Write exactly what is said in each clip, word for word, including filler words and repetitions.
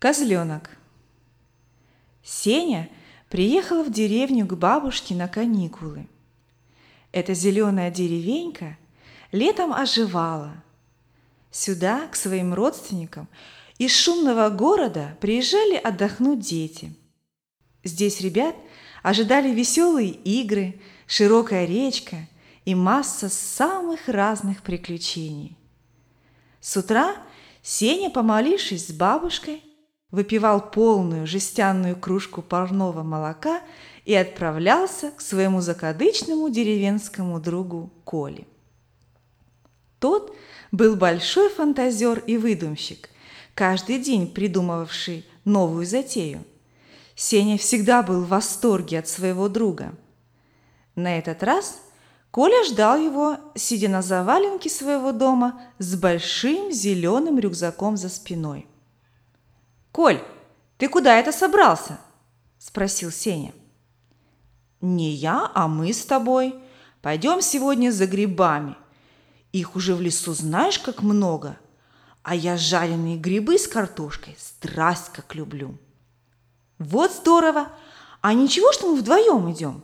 Козленок. Сеня приехала в деревню к бабушке на каникулы. Эта зеленая деревенька летом оживала. Сюда, к своим родственникам, из шумного города приезжали отдохнуть дети. Здесь ребят ожидали веселые игры, широкая речка и масса самых разных приключений. С утра Сеня, помолившись с бабушкой, выпивал полную жестяную кружку парного молока и отправлялся к своему закадычному деревенскому другу Коле. Тот был большой фантазер и выдумщик, каждый день придумывавший новую затею. Сеня всегда был в восторге от своего друга. На этот раз Коля ждал его, сидя на заваленке своего дома с большим зеленым рюкзаком за спиной. «Коль, ты куда это собрался?» – спросил Сеня. «Не я, а мы с тобой. Пойдем сегодня за грибами. Их уже в лесу знаешь, как много. А я жареные грибы с картошкой страсть как люблю». «Вот здорово! А ничего, что мы вдвоем идем?»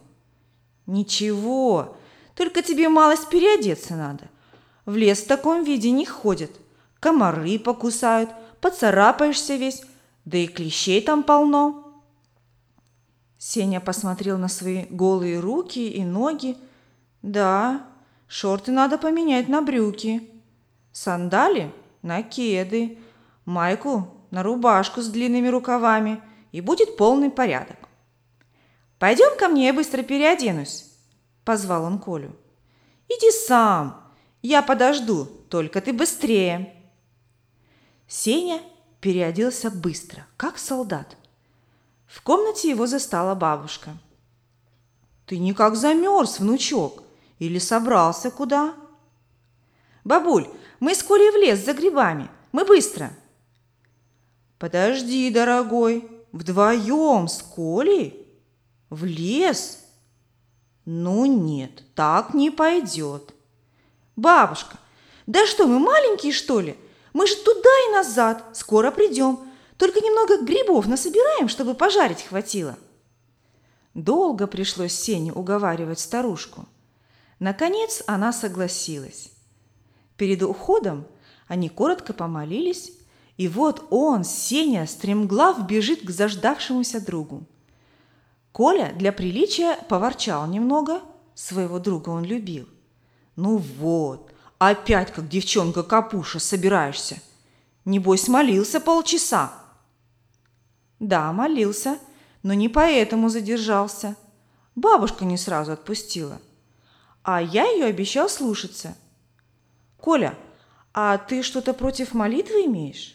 «Ничего, только тебе малость переодеться надо. В лес в таком виде не ходят. Комары покусают, поцарапаешься весь, да и клещей там полно». Сеня посмотрел на свои голые руки и ноги. Да, шорты надо поменять на брюки, сандали на кеды, майку на рубашку с длинными рукавами, и будет полный порядок. «Пойдем ко мне, я быстро переоденусь», – позвал он Колю. «Иди сам, я подожду, только ты быстрее». Сеня переоделся быстро, как солдат. В комнате его застала бабушка. «Ты никак замерз, внучок, или собрался куда?» «Бабуль, мы с Колей в лес за грибами, мы быстро». «Подожди, дорогой, вдвоем с Колей? В лес? Ну нет, так не пойдет». «Бабушка, да что, мы маленькие, что ли? Мы же туда и назад, скоро придем. Только немного грибов насобираем, чтобы пожарить хватило». Долго пришлось Сене уговаривать старушку. Наконец она согласилась. Перед уходом они коротко помолились, и вот он, Сеня, стремглав бежит к заждавшемуся другу. Коля для приличия поворчал немного, своего друга он любил. «Ну вот, опять как девчонка-капуша собираешься. Небось, молился полчаса». Да, молился, но не поэтому задержался. Бабушка не сразу отпустила. А я ее обещал слушаться. «Коля, а ты что-то против молитвы имеешь?»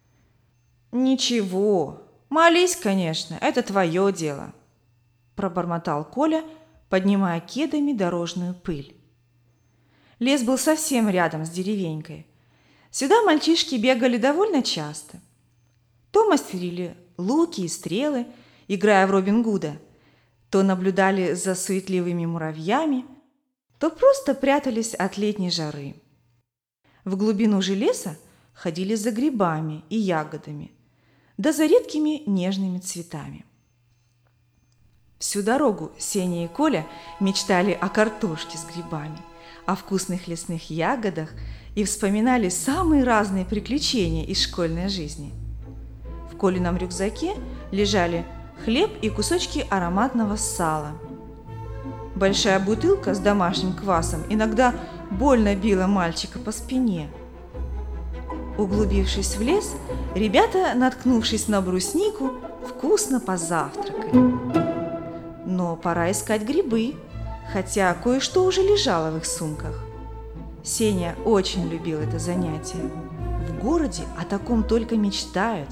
«Ничего, молись, конечно, это твое дело», – пробормотал Коля, поднимая кедами дорожную пыль. Лес был совсем рядом с деревенькой. Сюда мальчишки бегали довольно часто. То мастерили луки и стрелы, играя в Робин Гуда, то наблюдали за суетливыми муравьями, то просто прятались от летней жары. В глубину же леса ходили за грибами и ягодами, да за редкими нежными цветами. Всю дорогу Сеня и Коля мечтали о картошке с грибами, о вкусных лесных ягодах и вспоминали самые разные приключения из школьной жизни. В Колином рюкзаке лежали хлеб и кусочки ароматного сала. Большая бутылка с домашним квасом иногда больно била мальчика по спине. Углубившись в лес, ребята, наткнувшись на бруснику, вкусно позавтракали. Но пора искать грибы, хотя кое-что уже лежало в их сумках. Сеня очень любил это занятие. В городе о таком только мечтают.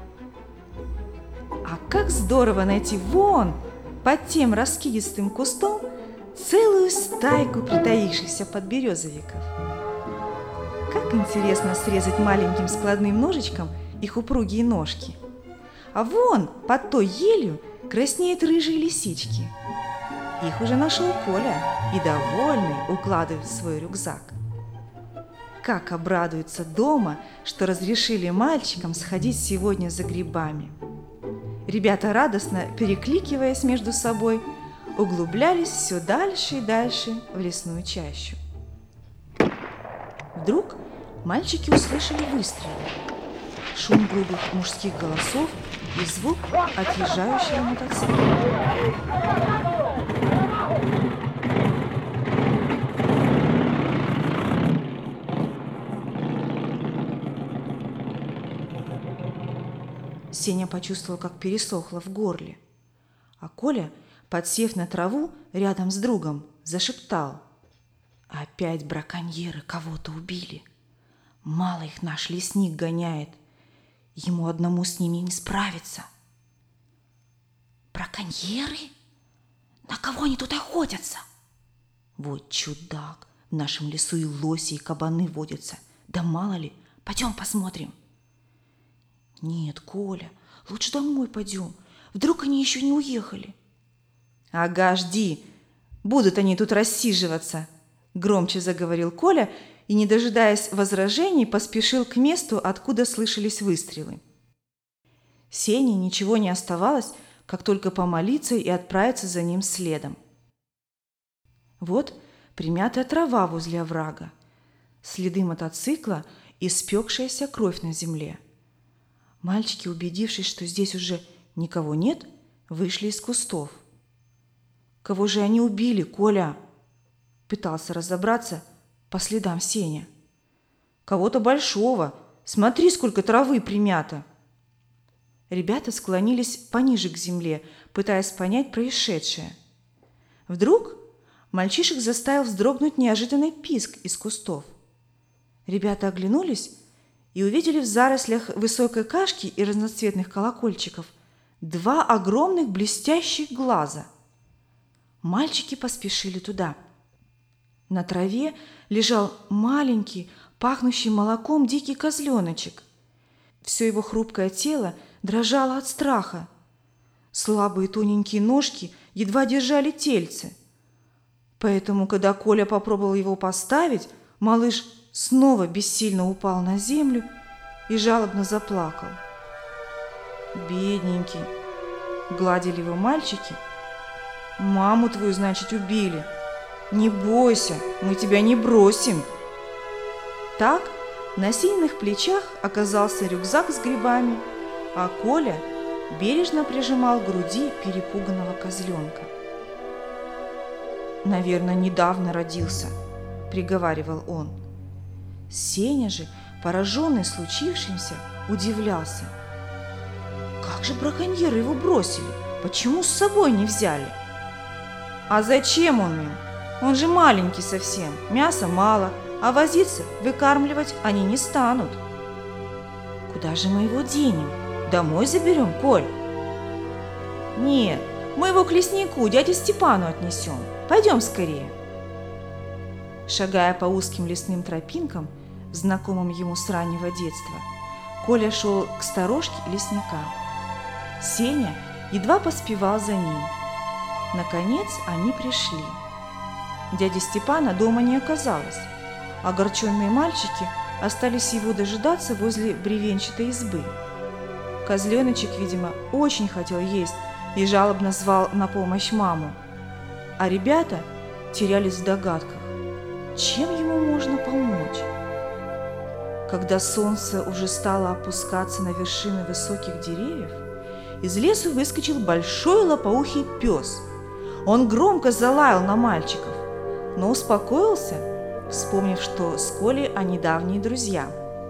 А как здорово найти вон, под тем раскидистым кустом, целую стайку притаившихся подберезовиков. Как интересно срезать маленьким складным ножичком их упругие ножки. А вон, под той елью, краснеют рыжие лисички. Их уже нашел Коля и, довольный, укладывает в свой рюкзак. как обрадуются дома, что разрешили мальчикам сходить сегодня за грибами. Ребята, радостно перекликиваясь между собой, углублялись все дальше и дальше в лесную чащу. Вдруг мальчики услышали выстрелы, шум грубых мужских голосов и звук отъезжающего мотоцикла. Сеня почувствовал, как пересохло в горле, а Коля, подсев на траву рядом с другом, зашептал: «Опять браконьеры кого-то убили. Мало их наш лесник гоняет. Ему одному с ними не справиться». «Браконьеры? На кого они тут охотятся?» «Вот чудак, в нашем лесу и лоси, и кабаны водятся. Да мало ли, пойдем посмотрим». «Нет, Коля, лучше домой пойдем. Вдруг они еще не уехали». «Ага, жди. Будут они тут рассиживаться», – громче заговорил Коля и, не дожидаясь возражений, поспешил к месту, откуда слышались выстрелы. Сене ничего не оставалось, как только помолиться и отправиться за ним следом. Вот примятая трава возле оврага, следы мотоцикла и спекшаяся кровь на земле. Мальчики, убедившись, что здесь уже никого нет, вышли из кустов. «Кого же они убили, Коля?» – пытался разобраться по следам Сеня. «Кого-то большого. Смотри, сколько травы примято!» Ребята склонились пониже к земле, пытаясь понять происшедшее. Вдруг мальчишек заставил вздрогнуть неожиданный писк из кустов. Ребята оглянулись и увидели в зарослях высокой кашки и разноцветных колокольчиков два огромных блестящих глаза. Мальчики поспешили туда. На траве лежал маленький, пахнущий молоком дикий козленочек. Все его хрупкое тело дрожало от страха. Слабые тоненькие ножки едва держали тельце. Поэтому, когда Коля попробовал его поставить, малыш снова бессильно упал на землю и жалобно заплакал. «Бедненький!» – гладили его мальчики. «Маму твою, значит, убили. Не бойся, мы тебя не бросим». Так на сильных плечах оказался рюкзак с грибами, а Коля бережно прижимал к груди перепуганного козленка. «Наверное, недавно родился», – приговаривал он. Сеня же, пораженный случившимся, удивлялся. «Как же браконьеры его бросили? Почему с собой не взяли?» «А зачем он им? Он же маленький совсем, мяса мало, а возиться, выкармливать они не станут». «Куда же мы его денем? Домой заберем, Коль?» «Нет, мы его к леснику, дяде Степану отнесем. Пойдем скорее». Шагая по узким лесным тропинкам, знакомым ему с раннего детства, Коля шел к сторожке лесника. Сеня едва поспевал за ним. Наконец они пришли. Дяди Степана дома не оказалось. Огорченные мальчики остались его дожидаться возле бревенчатой избы. Козленочек, видимо, очень хотел есть и жалобно звал на помощь маму. А ребята терялись в догадках, чем ему можно помочь. Когда солнце уже стало опускаться на вершины высоких деревьев, из лесу выскочил большой лопоухий пес. Он громко залаял на мальчиков, но успокоился, вспомнив, что с Колей они давние друзья.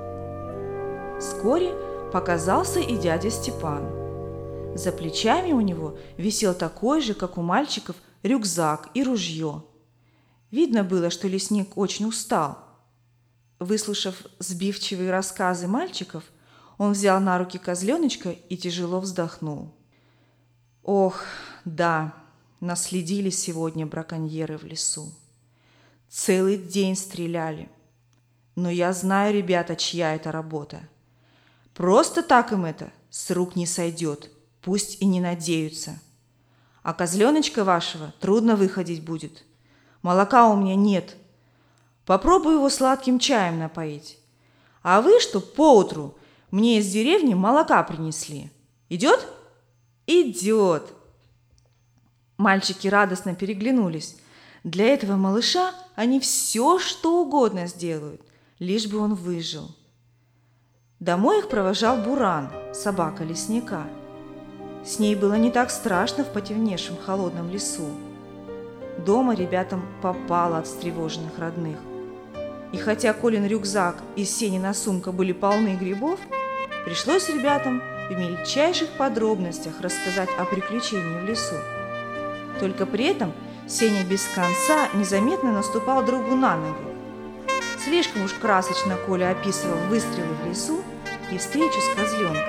Вскоре показался и дядя Степан. За плечами у него висел такой же, как у мальчиков, рюкзак и ружье. Видно было, что лесник очень устал. Выслушав сбивчивые рассказы мальчиков, он взял на руки козленочка и тяжело вздохнул. «Ох, да, наследили сегодня браконьеры в лесу. Целый день стреляли. Но я знаю, ребята, чья это работа. Просто так им это с рук не сойдет, пусть и не надеются. А козленочка вашего трудно выходить будет. Молока у меня нет. Попробую его сладким чаем напоить. А вы, чтоб поутру мне из деревни молока принесли. Идет? Идет. Мальчики радостно переглянулись. Для этого малыша они все, что угодно сделают, лишь бы он выжил. Домой их провожал Буран, собака лесника. С ней было не так страшно в потемневшем холодном лесу. Дома ребятам попало от встревоженных родных. И хотя Колин рюкзак и Сенина сумка были полны грибов, пришлось ребятам в мельчайших подробностях рассказать о приключении в лесу. Только при этом Сеня без конца незаметно наступал другу на ногу. Слишком уж красочно Коля описывал выстрелы в лесу и встречу с козленком.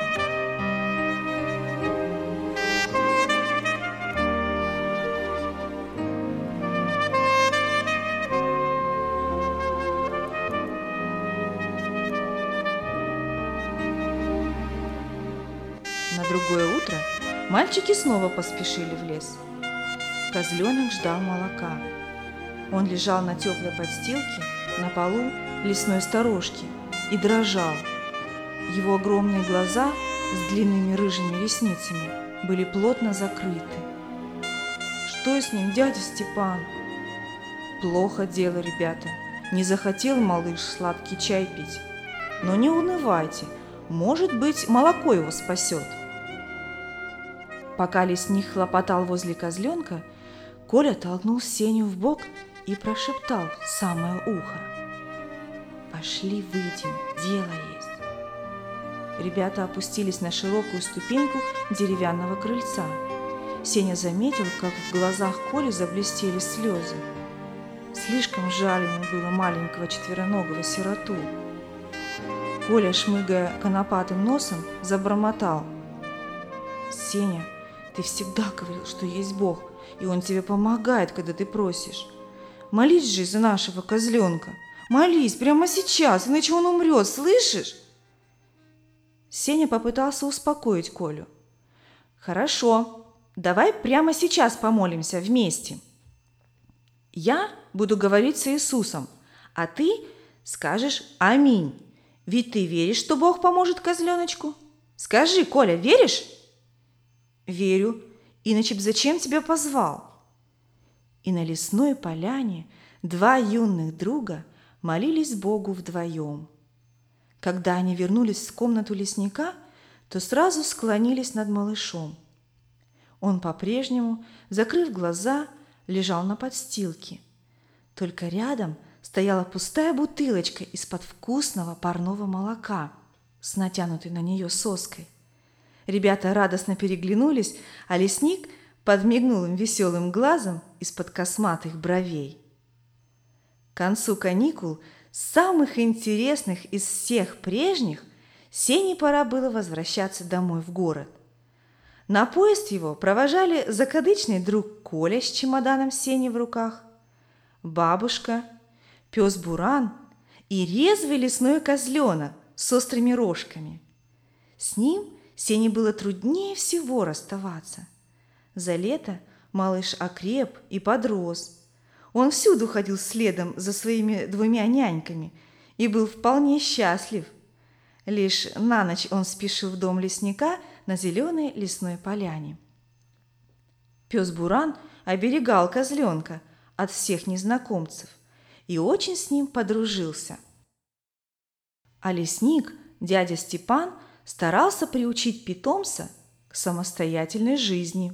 На другое утро мальчики снова поспешили в лес. Козленок ждал молока. Он лежал на теплой подстилке на полу лесной сторожки и дрожал. Его огромные глаза с длинными рыжими ресницами были плотно закрыты. «Что с ним, дядя Степан?» «Плохо дело, ребята. Не захотел малыш сладкий чай пить. Но не унывайте, может быть, молоко его спасет». Пока лесник хлопотал возле козленка, Коля толкнул Сеню в бок и прошептал в самое ухо: «Пошли выйдем, дело есть». Ребята опустились на широкую ступеньку деревянного крыльца. Сеня заметил, как в глазах Коли заблестели слезы. Слишком жаль ему было маленького четвероногого сироту. Коля, шмыгая конопатым носом, забормотал: «Сеня, ты всегда говорил, что есть Бог, и Он тебе помогает, когда ты просишь. Молись же за нашего козленка. Молись прямо сейчас, иначе он умрет, слышишь?» Сеня попытался успокоить Колю. «Хорошо, давай прямо сейчас помолимся вместе. Я буду говорить с Иисусом, а ты скажешь «Аминь». Ведь ты веришь, что Бог поможет козленочку? Скажи, Коля, веришь?» «Верю, иначе б зачем тебя позвал?» И на лесной поляне два юных друга молились Богу вдвоем. Когда они вернулись в комнату лесника, то сразу склонились над малышом. Он по-прежнему, закрыв глаза, лежал на подстилке. Только рядом стояла пустая бутылочка из-под вкусного парного молока с натянутой на нее соской. Ребята радостно переглянулись, а лесник подмигнул им веселым глазом из-под косматых бровей. К концу каникул, самых интересных из всех прежних, Сене пора было возвращаться домой в город. На поезд его провожали закадычный друг Коля с чемоданом Сени в руках, бабушка, пес Буран и резвый лесной козленок с острыми рожками. С ним Сене было труднее всего расставаться. За лето малыш окреп и подрос. Он всюду ходил следом за своими двумя няньками и был вполне счастлив. Лишь на ночь он спешил в дом лесника на зеленой лесной поляне. Пес Буран оберегал козленка от всех незнакомцев и очень с ним подружился. А лесник, дядя Степан, старался приучить питомца к самостоятельной жизни.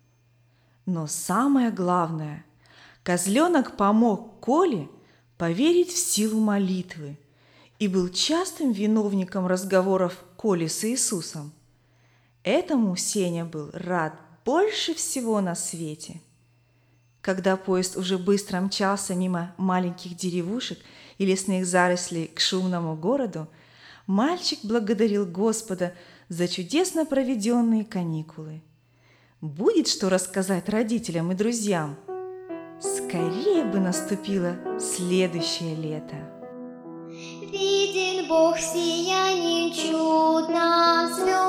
Но самое главное, козленок помог Коле поверить в силу молитвы и был частым виновником разговоров Коли с Иисусом. Этому Сеня был рад больше всего на свете. Когда поезд уже быстро мчался мимо маленьких деревушек и лесных зарослей к шумному городу, мальчик благодарил Господа за чудесно проведенные каникулы. Будет что рассказать родителям и друзьям. Скорее бы наступило следующее лето. Виден Бог сиянием чудно звезд.